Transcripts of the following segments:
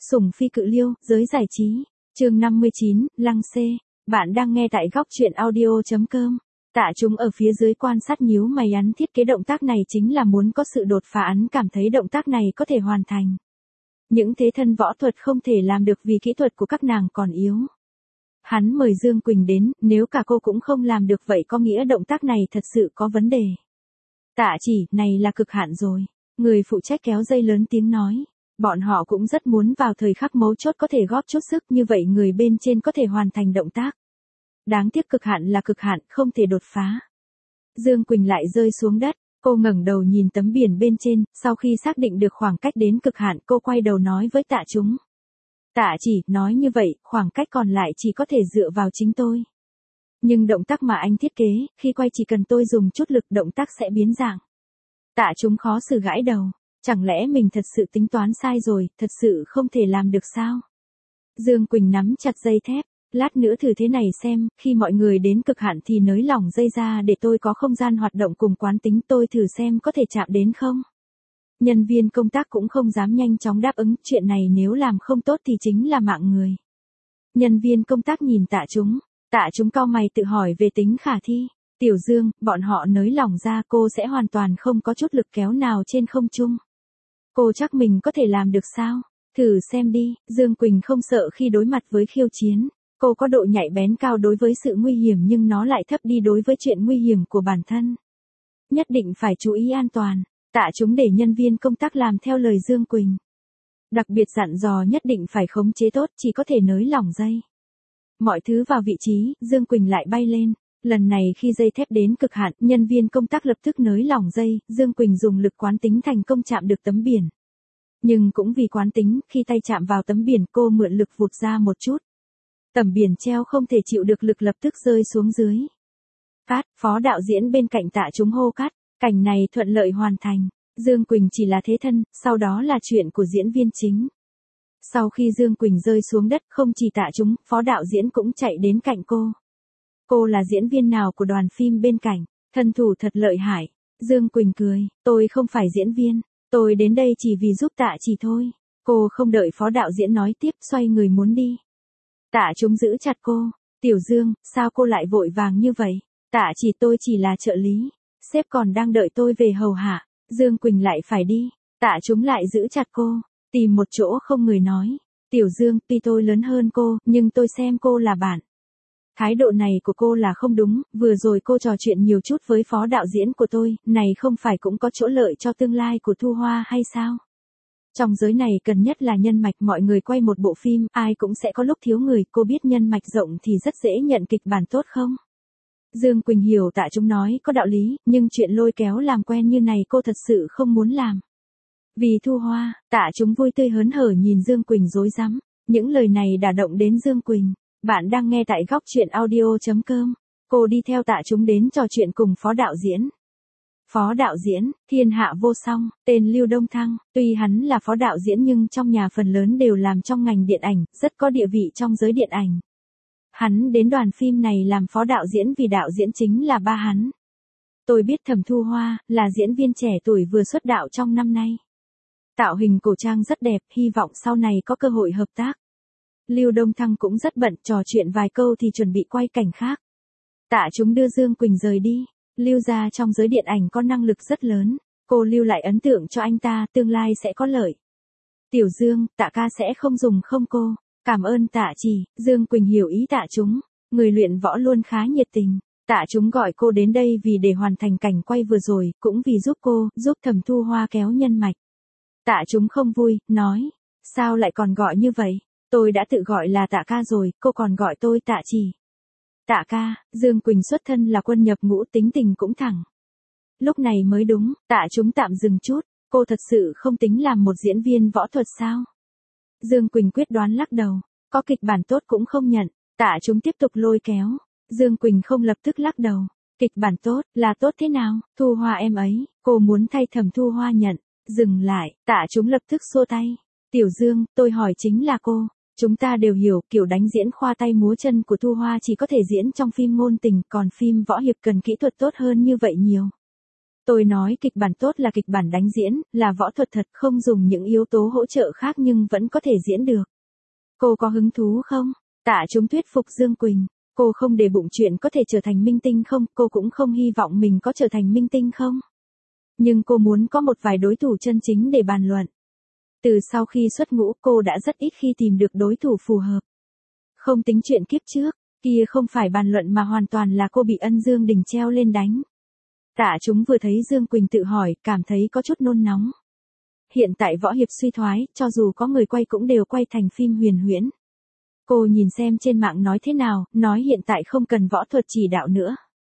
Sủng phi cự liêu, giới giải trí. Chương 59, Lăng Xê. Bạn đang nghe tại góc truyện audio.com. Tạ Chúng ở phía dưới quan sát nhíu mày, hắn thiết kế động tác này chính là muốn có sự đột phá, hắn cảm thấy động tác này có thể hoàn thành. Những thế thân võ thuật không thể làm được vì kỹ thuật của các nàng còn yếu. Hắn mời Dương Quỳnh đến, nếu cả cô cũng không làm được vậy có nghĩa động tác này thật sự có vấn đề. Tạ Chỉ, này là cực hạn rồi. Người phụ trách kéo dây lớn tiếng nói. Bọn họ cũng rất muốn vào thời khắc mấu chốt có thể góp chút sức, như vậy người bên trên có thể hoàn thành động tác. Đáng tiếc cực hạn là cực hạn, không thể đột phá. Dương Quỳnh lại rơi xuống đất, cô ngẩng đầu nhìn tấm biển bên trên, sau khi xác định được khoảng cách đến cực hạn, cô quay đầu nói với Tạ Chúng. Tạ Chỉ, nói như vậy, khoảng cách còn lại chỉ có thể dựa vào chính tôi. Nhưng động tác mà anh thiết kế, khi quay chỉ cần tôi dùng chút lực động tác sẽ biến dạng. Tạ Chúng khó xử gãi đầu. Chẳng lẽ mình thật sự tính toán sai rồi, thật sự không thể làm được sao? Dương Quỳnh nắm chặt dây thép, lát nữa thử thế này xem, khi mọi người đến cực hạn thì nới lỏng dây ra để tôi có không gian hoạt động cùng quán tính, tôi thử xem có thể chạm đến không? Nhân viên công tác cũng không dám nhanh chóng đáp ứng, chuyện này nếu làm không tốt thì chính là mạng người. Nhân viên công tác nhìn Tạ Chúng cau mày tự hỏi về tính khả thi. Tiểu Dương, bọn họ nới lỏng ra cô sẽ hoàn toàn không có chút lực kéo nào trên không trung. Cô chắc mình có thể làm được sao? Thử xem đi. Dương Quỳnh không sợ khi đối mặt với khiêu chiến. Cô có độ nhạy bén cao đối với sự nguy hiểm nhưng nó lại thấp đi đối với chuyện nguy hiểm của bản thân. Nhất định phải chú ý an toàn. Tạ Chúng để nhân viên công tác làm theo lời Dương Quỳnh. Đặc biệt dặn dò nhất định phải khống chế tốt, chỉ có thể nới lỏng dây. Mọi thứ vào vị trí, Dương Quỳnh lại bay lên. Lần này khi dây thép đến cực hạn, nhân viên công tác lập tức nới lỏng dây, Dương Quỳnh dùng lực quán tính thành công chạm được tấm biển. Nhưng cũng vì quán tính, khi tay chạm vào tấm biển cô mượn lực vụt ra một chút. Tấm biển treo không thể chịu được lực lập tức rơi xuống dưới. Cát, phó đạo diễn bên cạnh Tạ Chúng hô cát, cảnh này thuận lợi hoàn thành. Dương Quỳnh chỉ là thế thân, sau đó là chuyện của diễn viên chính. Sau khi Dương Quỳnh rơi xuống đất, không chỉ Tạ Chúng, phó đạo diễn cũng chạy đến cạnh cô. Cô là diễn viên nào của đoàn phim bên cạnh, thân thủ thật lợi hại. Dương Quỳnh cười, tôi không phải diễn viên, tôi đến đây chỉ vì giúp Tạ Chỉ thôi. Cô không đợi phó đạo diễn nói tiếp, xoay người muốn đi. Tạ Chúng giữ chặt cô, Tiểu Dương, sao cô lại vội vàng như vậy? Tạ Chỉ, tôi chỉ là trợ lý, sếp còn đang đợi tôi về hầu hạ. Dương Quỳnh lại phải đi, Tạ Chúng lại giữ chặt cô, tìm một chỗ không người nói. Tiểu Dương, tuy tôi lớn hơn cô, nhưng tôi xem cô là bạn. Thái độ này của cô là không đúng, vừa rồi cô trò chuyện nhiều chút với phó đạo diễn của tôi, này không phải cũng có chỗ lợi cho tương lai của Thu Hoa hay sao? Trong giới này cần nhất là nhân mạch, mọi người quay một bộ phim, ai cũng sẽ có lúc thiếu người, cô biết nhân mạch rộng thì rất dễ nhận kịch bản tốt không? Dương Quỳnh hiểu Tạ Chúng nói có đạo lý, nhưng chuyện lôi kéo làm quen như này cô thật sự không muốn làm. Vì Thu Hoa, Tạ Chúng vui tươi hớn hở nhìn Dương Quỳnh rối rắm, những lời này đả động đến Dương Quỳnh. Bạn đang nghe tại góc truyện audio.com. Cô đi theo Tạ Chúng đến trò chuyện cùng phó đạo diễn. Phó đạo diễn, thiên hạ vô song, tên Lưu Đông Thăng, tuy hắn là phó đạo diễn nhưng trong nhà phần lớn đều làm trong ngành điện ảnh, rất có địa vị trong giới điện ảnh. Hắn đến đoàn phim này làm phó đạo diễn vì đạo diễn chính là ba hắn. Tôi biết Thẩm Thu Hoa, là diễn viên trẻ tuổi vừa xuất đạo trong năm nay. Tạo hình cổ trang rất đẹp, hy vọng sau này có cơ hội hợp tác. Lưu Đông Thăng cũng rất bận, trò chuyện vài câu thì chuẩn bị quay cảnh khác. Tạ Chúng đưa Dương Quỳnh rời đi. Lưu gia trong giới điện ảnh có năng lực rất lớn, cô lưu lại ấn tượng cho anh ta, tương lai sẽ có lợi. Tiểu Dương, Tạ ca sẽ không dùng không cô? Cảm ơn Tạ Chỉ. Dương Quỳnh hiểu ý Tạ Chúng, người luyện võ luôn khá nhiệt tình. Tạ Chúng gọi cô đến đây vì để hoàn thành cảnh quay vừa rồi, cũng vì giúp cô, giúp Thẩm Thu Hoa kéo nhân mạch. Tạ Chúng không vui, nói, sao lại còn gọi như vậy? Tôi đã tự gọi là Tạ ca rồi, cô còn gọi tôi Tạ Chỉ. Tạ ca, Dương Quỳnh xuất thân là quân nhập ngũ, tính tình cũng thẳng. Lúc này mới đúng, Tạ Chúng tạm dừng chút, cô thật sự không tính làm một diễn viên võ thuật sao? Dương Quỳnh quyết đoán lắc đầu, có kịch bản tốt cũng không nhận. Tạ Chúng tiếp tục lôi kéo. Dương Quỳnh không lập tức lắc đầu. Kịch bản tốt, là tốt thế nào? Thu Hoa em ấy, cô muốn thay Thẩm Thu Hoa nhận. Dừng lại, Tạ Chúng lập tức xua tay. Tiểu Dương, tôi hỏi chính là cô. Chúng ta đều hiểu kiểu đánh diễn khoa tay múa chân của Thu Hoa chỉ có thể diễn trong phim ngôn tình, còn phim võ hiệp cần kỹ thuật tốt hơn như vậy nhiều. Tôi nói kịch bản tốt là kịch bản đánh diễn, là võ thuật thật, không dùng những yếu tố hỗ trợ khác nhưng vẫn có thể diễn được. Cô có hứng thú không? Tạ Chúng thuyết phục Dương Quỳnh. Cô không để bụng chuyện có thể trở thành minh tinh không, cô cũng không hy vọng mình có trở thành minh tinh không. Nhưng cô muốn có một vài đối thủ chân chính để bàn luận. Từ sau khi xuất ngũ cô đã rất ít khi tìm được đối thủ phù hợp. Không tính chuyện kiếp trước, kia không phải bàn luận mà hoàn toàn là cô bị Ân Dương Đình treo lên đánh. Tạ Chúng vừa thấy Dương Quỳnh tự hỏi, cảm thấy có chút nôn nóng. Hiện tại võ hiệp suy thoái, cho dù có người quay cũng đều quay thành phim huyền huyễn. Cô nhìn xem trên mạng nói thế nào, nói hiện tại không cần võ thuật chỉ đạo nữa.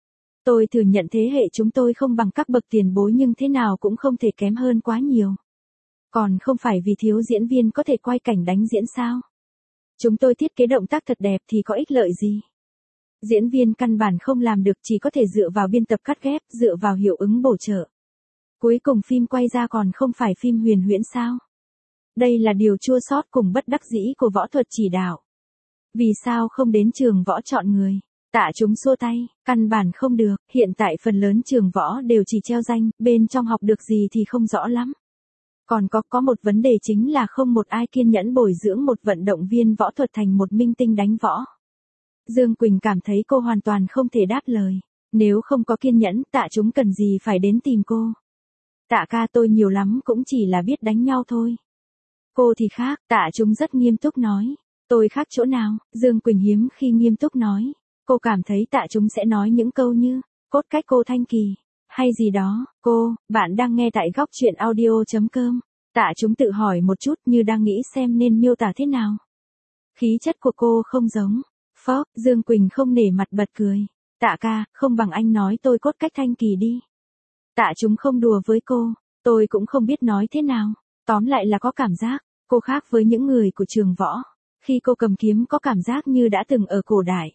Tôi thừa nhận thế hệ chúng tôi không bằng các bậc tiền bối nhưng thế nào cũng không thể kém hơn quá nhiều. Còn không phải vì thiếu diễn viên có thể quay cảnh đánh diễn sao? Chúng tôi thiết kế động tác thật đẹp thì có ích lợi gì? Diễn viên căn bản không làm được, chỉ có thể dựa vào biên tập cắt ghép, dựa vào hiệu ứng bổ trợ. Cuối cùng phim quay ra còn không phải phim huyền huyễn sao? Đây là điều chua xót cùng bất đắc dĩ của võ thuật chỉ đạo. Vì sao không đến trường võ chọn người? Tạ Chúng xua tay, căn bản không được, hiện tại phần lớn trường võ đều chỉ treo danh, bên trong học được gì thì không rõ lắm. Còn có một vấn đề chính là không một ai kiên nhẫn bồi dưỡng một vận động viên võ thuật thành một minh tinh đánh võ. Dương Quỳnh cảm thấy cô hoàn toàn không thể đáp lời. Nếu không có kiên nhẫn, Tạ Chúng cần gì phải đến tìm cô? Tạ ca, tôi nhiều lắm cũng chỉ là biết đánh nhau thôi. Cô thì khác, Tạ Chúng rất nghiêm túc nói. Tôi khác chỗ nào? Dương Quỳnh hiếm khi nghiêm túc nói. Cô cảm thấy Tạ Chúng sẽ nói những câu như, cốt cách cô Thanh Kỳ, hay gì đó. Bạn đang nghe tại góc truyện audio.com. Tạ Chúng tự hỏi một chút như đang nghĩ xem nên miêu tả thế nào. Khí chất của cô không giống. Phó, Dương Quỳnh không nể mặt bật cười. Tạ ca, không bằng anh nói tôi cốt cách Thanh Kỳ đi. Tạ Chúng không đùa với cô, tôi cũng không biết nói thế nào. Tóm lại là có cảm giác, cô khác với những người của trường võ. Khi cô cầm kiếm có cảm giác như đã từng ở cổ đại.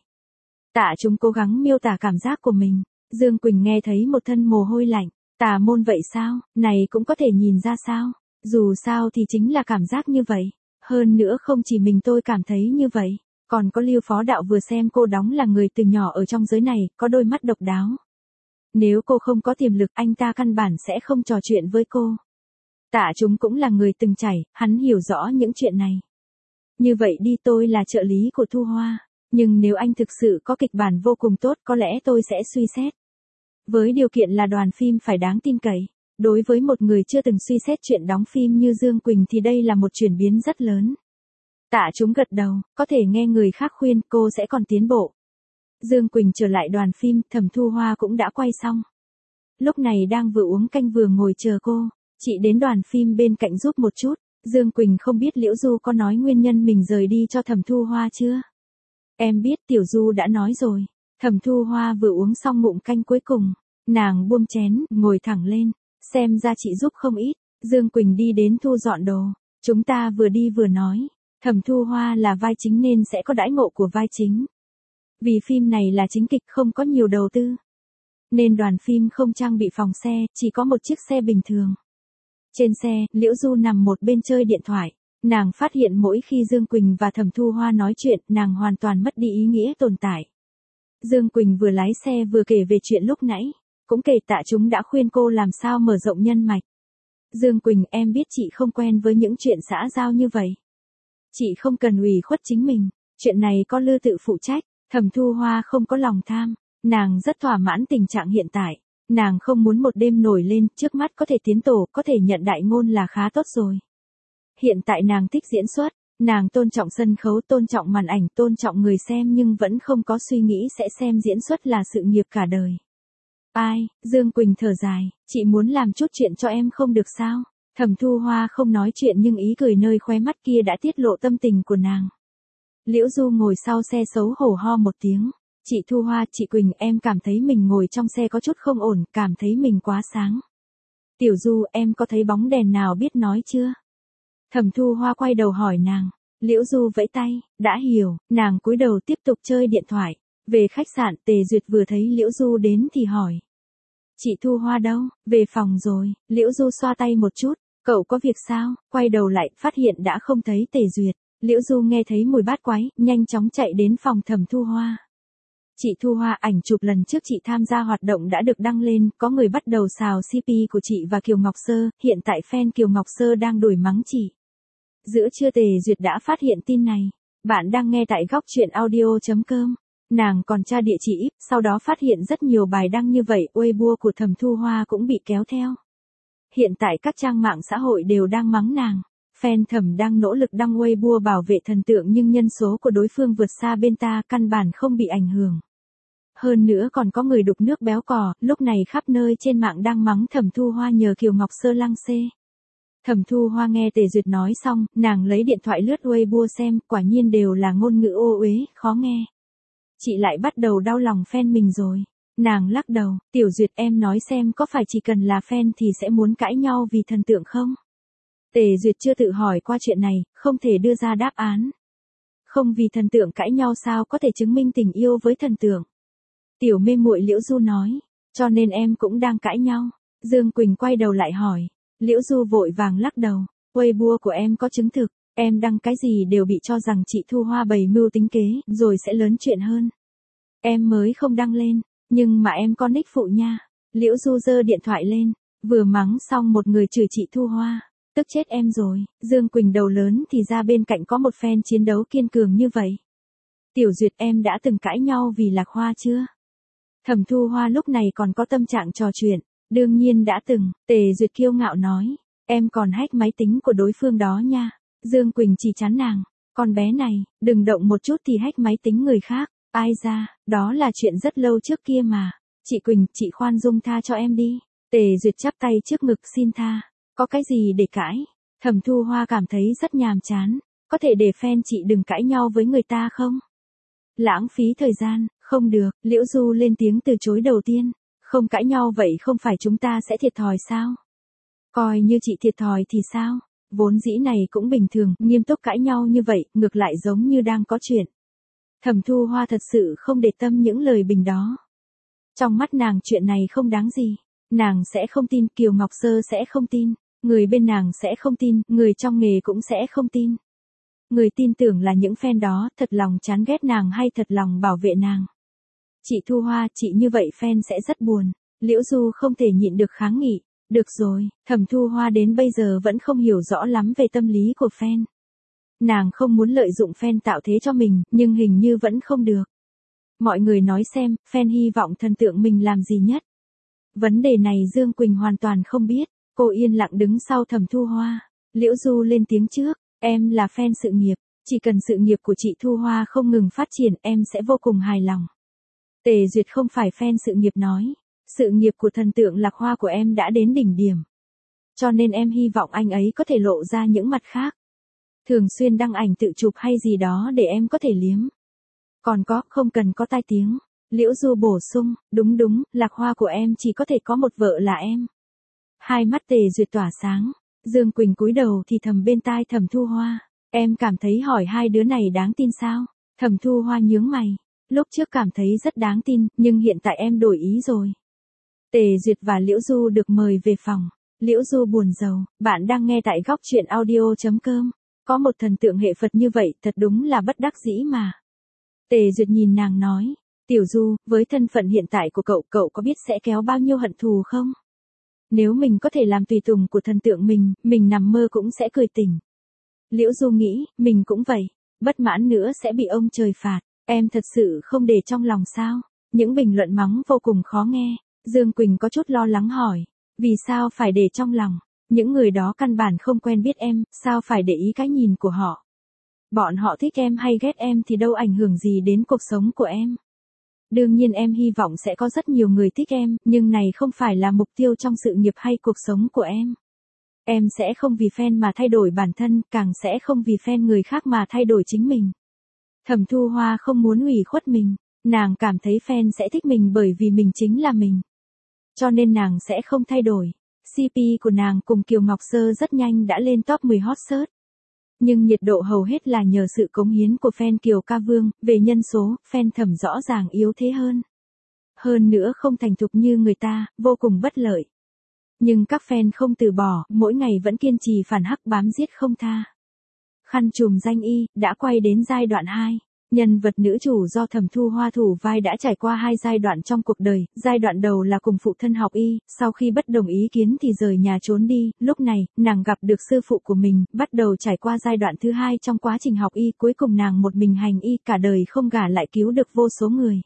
Tạ Chúng cố gắng miêu tả cảm giác của mình. Dương Quỳnh nghe thấy một thân mồ hôi lạnh. Tà môn vậy sao, này cũng có thể nhìn ra sao? Dù sao thì chính là cảm giác như vậy. Hơn nữa không chỉ mình tôi cảm thấy như vậy. Còn có Lưu Phó Đạo vừa xem cô đóng là người từ nhỏ ở trong giới này, có đôi mắt độc đáo. Nếu cô không có tiềm lực anh ta căn bản sẽ không trò chuyện với cô. Tạ Chúng cũng là người từng trải, hắn hiểu rõ những chuyện này. Như vậy đi, tôi là trợ lý của Thu Hoa. Nhưng nếu anh thực sự có kịch bản vô cùng tốt có lẽ tôi sẽ suy xét. Với điều kiện là đoàn phim phải đáng tin cậy. Đối với một người chưa từng suy xét chuyện đóng phim như Dương Quỳnh thì đây là một chuyển biến rất lớn. Tạ Chúng gật đầu, có thể nghe người khác khuyên cô sẽ còn tiến bộ. Dương Quỳnh trở lại đoàn phim, Thẩm Thu Hoa cũng đã quay xong. Lúc này đang vừa uống canh vừa ngồi chờ cô. Chị đến đoàn phim bên cạnh giúp một chút. Dương Quỳnh không biết Liễu Du có nói nguyên nhân mình rời đi cho Thẩm Thu Hoa chưa? Em biết, Tiểu Du đã nói rồi. Thẩm Thu Hoa vừa uống xong ngụm canh cuối cùng. Nàng buông chén, ngồi thẳng lên. Xem ra chị giúp không ít. Dương Quỳnh đi đến thu dọn đồ. Chúng ta vừa đi vừa nói. Thẩm Thu Hoa là vai chính nên sẽ có đãi ngộ của vai chính. Vì phim này là chính kịch không có nhiều đầu tư. Nên đoàn phim không trang bị phòng xe, chỉ có một chiếc xe bình thường. Trên xe, Liễu Du nằm một bên chơi điện thoại. Nàng phát hiện mỗi khi Dương Quỳnh và Thẩm Thu Hoa nói chuyện, nàng hoàn toàn mất đi ý nghĩa tồn tại. Dương Quỳnh vừa lái xe vừa kể về chuyện lúc nãy. Cũng kể Tạ Chúng đã khuyên cô làm sao mở rộng nhân mạch. Dương Quỳnh, em biết chị không quen với những chuyện xã giao như vậy. Chị không cần ủy khuất chính mình. Chuyện này có Lư tự phụ trách. Thẩm Thu Hoa không có lòng tham. Nàng rất thỏa mãn tình trạng hiện tại. Nàng không muốn một đêm nổi lên, trước mắt có thể tiến tổ, có thể nhận đại ngôn là khá tốt rồi. Hiện tại nàng thích diễn xuất. Nàng tôn trọng sân khấu, tôn trọng màn ảnh, tôn trọng người xem nhưng vẫn không có suy nghĩ sẽ xem diễn xuất là sự nghiệp cả đời. Ai, Dương Quỳnh thở dài, chị muốn làm chút chuyện cho em không được sao? Thẩm Thu Hoa không nói chuyện nhưng ý cười nơi khóe mắt kia đã tiết lộ tâm tình của nàng. Liễu Du ngồi sau xe xấu hổ ho một tiếng. Chị Thu Hoa, chị Quỳnh, em cảm thấy mình ngồi trong xe có chút không ổn, cảm thấy mình quá sáng. Tiểu Du, em có thấy bóng đèn nào biết nói chưa? Thẩm Thu Hoa quay đầu hỏi nàng. Liễu Du vẫy tay, đã hiểu, nàng cúi đầu tiếp tục chơi điện thoại. Về khách sạn, Tề Duyệt vừa thấy Liễu Du đến thì hỏi. Chị Thu Hoa đâu? Về phòng rồi. Liễu Du xoa tay một chút. Cậu có việc sao? Quay đầu lại, phát hiện đã không thấy Tề Duyệt. Liễu Du nghe thấy mùi bát quái, nhanh chóng chạy đến phòng Thẩm Thu Hoa. Chị Thu Hoa, ảnh chụp lần trước chị tham gia hoạt động đã được đăng lên, có người bắt đầu xào CP của chị và Kiều Ngọc Sơ, hiện tại fan Kiều Ngọc Sơ đang đuổi mắng chị. Giữa trưa Tề Duyệt đã phát hiện tin này. Bạn đang nghe tại góc truyện audio.com. Nàng còn tra địa chỉ, sau đó phát hiện rất nhiều bài đăng như vậy, Weibo của Thẩm Thu Hoa cũng bị kéo theo. Hiện tại các trang mạng xã hội đều đang mắng nàng. Fan Thẩm đang nỗ lực đăng Weibo bảo vệ thần tượng nhưng nhân số của đối phương vượt xa bên ta, căn bản không bị ảnh hưởng. Hơn nữa còn có người đục nước béo cò, lúc này khắp nơi trên mạng đang mắng Thẩm Thu Hoa nhờ Kiều Ngọc Sơ lăng xê. Thẩm Thu Hoa nghe Tề Duyệt nói xong, nàng lấy điện thoại lướt Weibo xem, quả nhiên đều là ngôn ngữ ô uế, khó nghe. Chị lại bắt đầu đau lòng fan mình rồi. Nàng lắc đầu, Tiểu Duyệt em nói xem có phải chỉ cần là fan thì sẽ muốn cãi nhau vì thần tượng không? Tề Duyệt chưa tự hỏi qua chuyện này, không thể đưa ra đáp án. Không vì thần tượng cãi nhau sao có thể chứng minh tình yêu với thần tượng? Tiểu mê muội Liễu Du nói, cho nên em cũng đang cãi nhau. Dương Quỳnh quay đầu lại hỏi. Liễu Du vội vàng lắc đầu, Weibo của em có chứng thực, em đăng cái gì đều bị cho rằng chị Thu Hoa bày mưu tính kế, rồi sẽ lớn chuyện hơn. Em mới không đăng lên, nhưng mà em có nick phụ nha. Liễu Du giơ điện thoại lên, vừa mắng xong một người chửi chị Thu Hoa, tức chết em rồi. Dương Quỳnh đầu lớn thì ra bên cạnh có một fan chiến đấu kiên cường như vậy. Tiểu Duyệt em đã từng cãi nhau vì Lạc Hoa chưa? Thẩm Thu Hoa lúc này còn có tâm trạng trò chuyện. Đương nhiên đã từng, Tề Duyệt kiêu ngạo nói, em còn hack máy tính của đối phương đó nha. Dương Quỳnh chỉ chắn nàng, con bé này, đừng động một chút thì hack máy tính người khác, ai ra, đó là chuyện rất lâu trước kia mà. Chị Quỳnh, chị khoan dung tha cho em đi. Tề Duyệt chắp tay trước ngực xin tha, có cái gì để cãi? Thẩm Thu Hoa cảm thấy rất nhàm chán, có thể để fan chị đừng cãi nhau với người ta không? Lãng phí thời gian, không được, Liễu Du lên tiếng từ chối đầu tiên. Không cãi nhau vậy không phải chúng ta sẽ thiệt thòi sao? Coi như chị thiệt thòi thì sao? Vốn dĩ này cũng bình thường, nghiêm túc cãi nhau như vậy, ngược lại giống như đang có chuyện. Thẩm Thu Hoa thật sự không để tâm những lời bình đó. Trong mắt nàng chuyện này không đáng gì. Nàng sẽ không tin, Kiều Ngọc Sơ sẽ không tin, người bên nàng sẽ không tin, người trong nghề cũng sẽ không tin. Người tin tưởng là những fan đó thật lòng chán ghét nàng hay thật lòng bảo vệ nàng. Chị Thu Hoa, chị như vậy fan sẽ rất buồn. Liễu Du không thể nhịn được kháng nghị. Được rồi, Thẩm Thu Hoa đến bây giờ vẫn không hiểu rõ lắm về tâm lý của fan. Nàng không muốn lợi dụng fan tạo thế cho mình, nhưng hình như vẫn không được. Mọi người nói xem, fan hy vọng thần tượng mình làm gì nhất? Vấn đề này Dương Quỳnh hoàn toàn không biết. Cô yên lặng đứng sau Thẩm Thu Hoa. Liễu Du lên tiếng trước, em là fan sự nghiệp. Chỉ cần sự nghiệp của chị Thu Hoa không ngừng phát triển em sẽ vô cùng hài lòng. Tề Duyệt không phải fan sự nghiệp nói, sự nghiệp của thần tượng Lạc Hoa của em đã đến đỉnh điểm. Cho nên em hy vọng anh ấy có thể lộ ra những mặt khác. Thường xuyên đăng ảnh tự chụp hay gì đó để em có thể liếm. Còn có, không cần có tai tiếng. Liễu Du bổ sung, đúng, Lạc Hoa của em chỉ có thể có một vợ là em. Hai mắt Tề Duyệt tỏa sáng. Dương Quỳnh cúi đầu thì thầm bên tai Thẩm Thu Hoa. Em cảm thấy hỏi hai đứa này đáng tin sao? Thẩm Thu Hoa nhướng mày. Lúc trước cảm thấy rất đáng tin, nhưng hiện tại em đổi ý rồi. Tề Duyệt và Liễu Du được mời về phòng. Liễu Du buồn rầu, bạn đang nghe tại góc truyện audio.com. Có một thần tượng hệ Phật như vậy, thật đúng là bất đắc dĩ mà. Tề Duyệt nhìn nàng nói, Tiểu Du, với thân phận hiện tại của cậu có biết sẽ kéo bao nhiêu hận thù không? Nếu mình có thể làm tùy tùng của thần tượng mình nằm mơ cũng sẽ cười tỉnh. Liễu Du nghĩ, mình cũng vậy, bất mãn nữa sẽ bị ông trời phạt. Em thật sự không để trong lòng sao? Những bình luận mắng vô cùng khó nghe. Dương Quỳnh có chút lo lắng hỏi. Vì sao phải để trong lòng? Những người đó căn bản không quen biết em, sao phải để ý cái nhìn của họ? Bọn họ thích em hay ghét em thì đâu ảnh hưởng gì đến cuộc sống của em. Đương nhiên em hy vọng sẽ có rất nhiều người thích em, nhưng này không phải là mục tiêu trong sự nghiệp hay cuộc sống của em. Em sẽ không vì fan mà thay đổi bản thân, càng sẽ không vì fan người khác mà thay đổi chính mình. Thẩm Thu Hoa không muốn ủy khuất mình, nàng cảm thấy fan sẽ thích mình bởi vì mình chính là mình. Cho nên nàng sẽ không thay đổi. CP của nàng cùng Kiều Ngọc Sơ rất nhanh đã lên top 10 hot search. Nhưng nhiệt độ hầu hết là nhờ sự cống hiến của fan Kiều Ca Vương, về nhân số, fan Thẩm rõ ràng yếu thế hơn. Hơn nữa không thành thục như người ta, vô cùng bất lợi. Nhưng các fan không từ bỏ, mỗi ngày vẫn kiên trì phản hắc bám giết không tha. Khăn trùm danh y, đã quay đến giai đoạn 2. Nhân vật nữ chủ do Thẩm Thu Hoa thủ vai đã trải qua 2 giai đoạn trong cuộc đời, giai đoạn đầu là cùng phụ thân học y, sau khi bất đồng ý kiến thì rời nhà trốn đi, lúc này, nàng gặp được sư phụ của mình, bắt đầu trải qua giai đoạn thứ 2 trong quá trình học y, cuối cùng nàng một mình hành y cả đời không gả lại cứu được vô số người.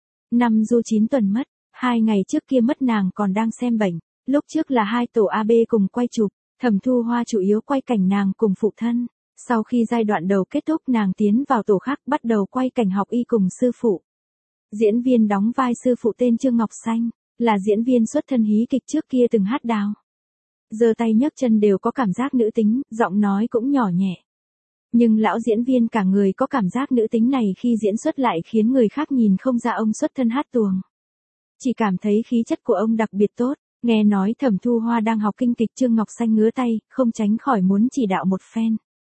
Năm du 9 tuần mất, 2 ngày trước kia mất nàng còn đang xem bệnh, lúc trước là 2 tổ AB cùng quay chụp, Thẩm Thu Hoa chủ yếu quay cảnh nàng cùng phụ thân. Sau khi giai đoạn đầu kết thúc nàng tiến vào tổ khác bắt đầu quay cảnh học y cùng sư phụ. Diễn viên đóng vai sư phụ tên Trương Ngọc Xanh, là diễn viên xuất thân hí kịch trước kia từng hát đào. Giơ tay nhấc chân đều có cảm giác nữ tính, giọng nói cũng nhỏ nhẹ. Nhưng lão diễn viên cả người có cảm giác nữ tính này khi diễn xuất lại khiến người khác nhìn không ra ông xuất thân hát tuồng. Chỉ cảm thấy khí chất của ông đặc biệt tốt, nghe nói Thẩm Thu Hoa đang học kinh kịch Trương Ngọc Xanh ngứa tay, không tránh khỏi muốn chỉ đạo một phen.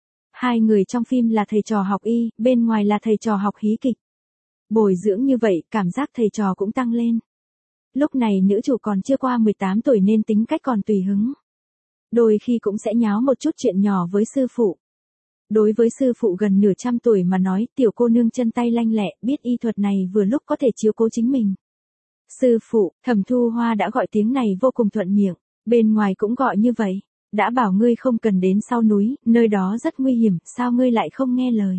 2 người trong phim là thầy trò học y, bên ngoài là thầy trò học hí kịch. Bồi dưỡng như vậy, cảm giác thầy trò cũng tăng lên. Lúc này nữ chủ còn chưa qua 18 tuổi nên tính cách còn tùy hứng. Đôi khi cũng sẽ nháo một chút chuyện nhỏ với sư phụ. Đối với sư phụ gần nửa trăm tuổi mà nói, tiểu cô nương chân tay lanh lẹ, biết y thuật này vừa lúc có thể chiếu cố chính mình. Sư phụ, Thẩm Thu Hoa đã gọi tiếng này vô cùng thuận miệng, bên ngoài cũng gọi như vậy. Đã bảo ngươi không cần đến sau núi, nơi đó rất nguy hiểm, sao ngươi lại không nghe lời?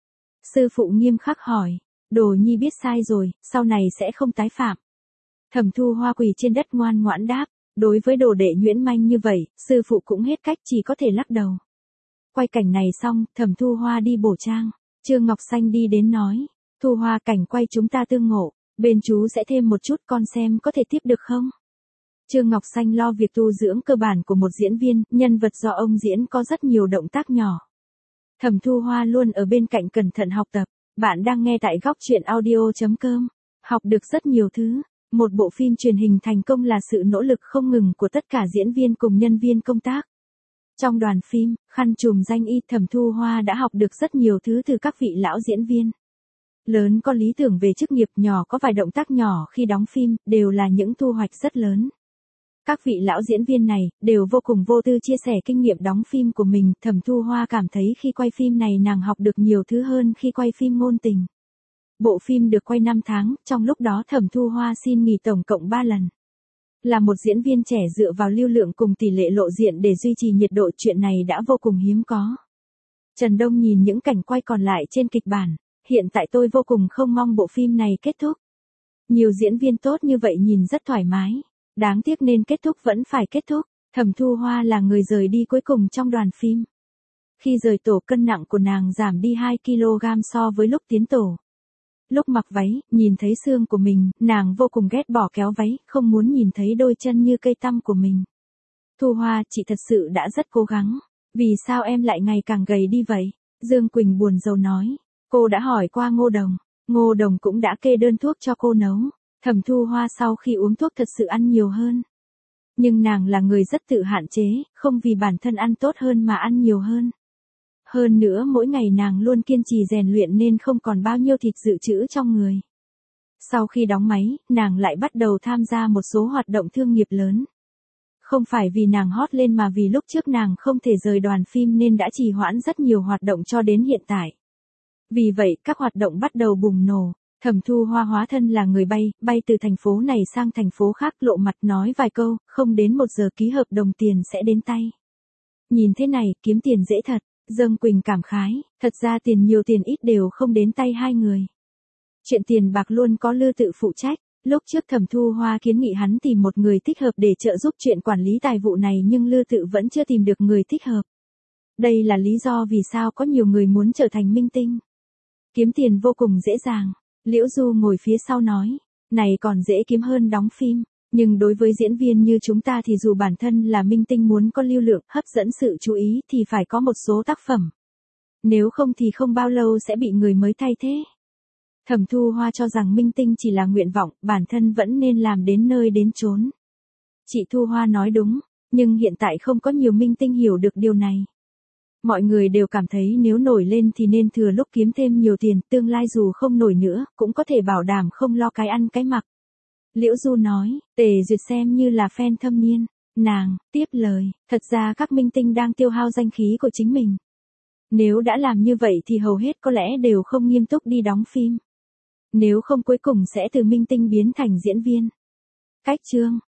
Sư phụ nghiêm khắc hỏi, đồ nhi biết sai rồi, sau này sẽ không tái phạm. Thẩm Thu Hoa quỳ trên đất ngoan ngoãn đáp, đối với đồ đệ nhuyễn manh như vậy, sư phụ cũng hết cách chỉ có thể lắc đầu. Quay cảnh này xong, Thẩm Thu Hoa đi bổ trang, Trương Ngọc Xanh đi đến nói, Thu Hoa cảnh quay chúng ta tương ngộ, bên chú sẽ thêm một chút con xem có thể tiếp được không? Trương Ngọc Xanh lo việc tu dưỡng cơ bản của một diễn viên, nhân vật do ông diễn có rất nhiều động tác nhỏ. Thẩm Thu Hoa luôn ở bên cạnh cẩn thận học tập, bạn đang nghe tại góc truyện audio.com, học được rất nhiều thứ. Một bộ phim truyền hình thành công là sự nỗ lực không ngừng của tất cả diễn viên cùng nhân viên công tác. Trong đoàn phim, khăn trùm danh y Thẩm Thu Hoa đã học được rất nhiều thứ từ các vị lão diễn viên. Lớn có lý tưởng về chức nghiệp, nhỏ có vài động tác nhỏ khi đóng phim, đều là những thu hoạch rất lớn. Các vị lão diễn viên này, đều vô cùng vô tư chia sẻ kinh nghiệm đóng phim của mình, Thẩm Thu Hoa cảm thấy khi quay phim này nàng học được nhiều thứ hơn khi quay phim ngôn tình. Bộ phim được quay 5 tháng, trong lúc đó Thẩm Thu Hoa xin nghỉ tổng cộng 3 lần. Là một diễn viên trẻ dựa vào lưu lượng cùng tỷ lệ lộ diện để duy trì nhiệt độ, chuyện này đã vô cùng hiếm có. Trần Đông nhìn những cảnh quay còn lại trên kịch bản, hiện tại tôi vô cùng không mong bộ phim này kết thúc. Nhiều diễn viên tốt như vậy nhìn rất thoải mái. Đáng tiếc nên kết thúc vẫn phải kết thúc, Thẩm Thu Hoa là người rời đi cuối cùng trong đoàn phim. Khi rời tổ cân nặng của nàng giảm đi 2 kg so với lúc tiến tổ. Lúc mặc váy, nhìn thấy xương của mình, nàng vô cùng ghét bỏ kéo váy, không muốn nhìn thấy đôi chân như cây tăm của mình. Thu Hoa, chị thật sự đã rất cố gắng. Vì sao em lại ngày càng gầy đi vậy? Dương Quỳnh buồn rầu nói. Cô đã hỏi qua Ngô Đồng. Ngô Đồng cũng đã kê đơn thuốc cho cô nấu. Thẩm Thu Hoa sau khi uống thuốc thật sự ăn nhiều hơn. Nhưng nàng là người rất tự hạn chế, không vì bản thân ăn tốt hơn mà ăn nhiều hơn. Hơn nữa mỗi ngày nàng luôn kiên trì rèn luyện nên không còn bao nhiêu thịt dự trữ trong người. Sau khi đóng máy, nàng lại bắt đầu tham gia một số hoạt động thương nghiệp lớn. Không phải vì nàng hot lên mà vì lúc trước nàng không thể rời đoàn phim nên đã trì hoãn rất nhiều hoạt động cho đến hiện tại. Vì vậy các hoạt động bắt đầu bùng nổ. Thẩm Thu Hoa hóa thân là người bay từ thành phố này sang thành phố khác, lộ mặt nói vài câu, không đến 1 giờ ký hợp đồng tiền sẽ đến tay. Nhìn thế này, kiếm tiền dễ thật, Dương Quỳnh cảm khái, thật ra tiền nhiều tiền ít đều không đến tay hai người. Chuyện tiền bạc luôn có Lư Tự phụ trách, lúc trước Thẩm Thu Hoa kiến nghị hắn tìm một người thích hợp để trợ giúp chuyện quản lý tài vụ này nhưng Lư Tự vẫn chưa tìm được người thích hợp. Đây là lý do vì sao có nhiều người muốn trở thành minh tinh. Kiếm tiền vô cùng dễ dàng. Liễu Du ngồi phía sau nói, này còn dễ kiếm hơn đóng phim, nhưng đối với diễn viên như chúng ta thì dù bản thân là minh tinh muốn có lưu lượng, hấp dẫn sự chú ý thì phải có một số tác phẩm. Nếu không thì không bao lâu sẽ bị người mới thay thế. Thẩm Thu Hoa cho rằng minh tinh chỉ là nguyện vọng, bản thân vẫn nên làm đến nơi đến chốn. Chị Thu Hoa nói đúng, nhưng hiện tại không có nhiều minh tinh hiểu được điều này. Mọi người đều cảm thấy nếu nổi lên thì nên thừa lúc kiếm thêm nhiều tiền, tương lai dù không nổi nữa, cũng có thể bảo đảm không lo cái ăn cái mặc. Liễu Du nói, Tề Duyệt xem như là fan thâm niên. Nàng, tiếp lời, thật ra các minh tinh đang tiêu hao danh khí của chính mình. Nếu đã làm như vậy thì hầu hết có lẽ đều không nghiêm túc đi đóng phim. Nếu không cuối cùng sẽ từ minh tinh biến thành diễn viên. Cách chương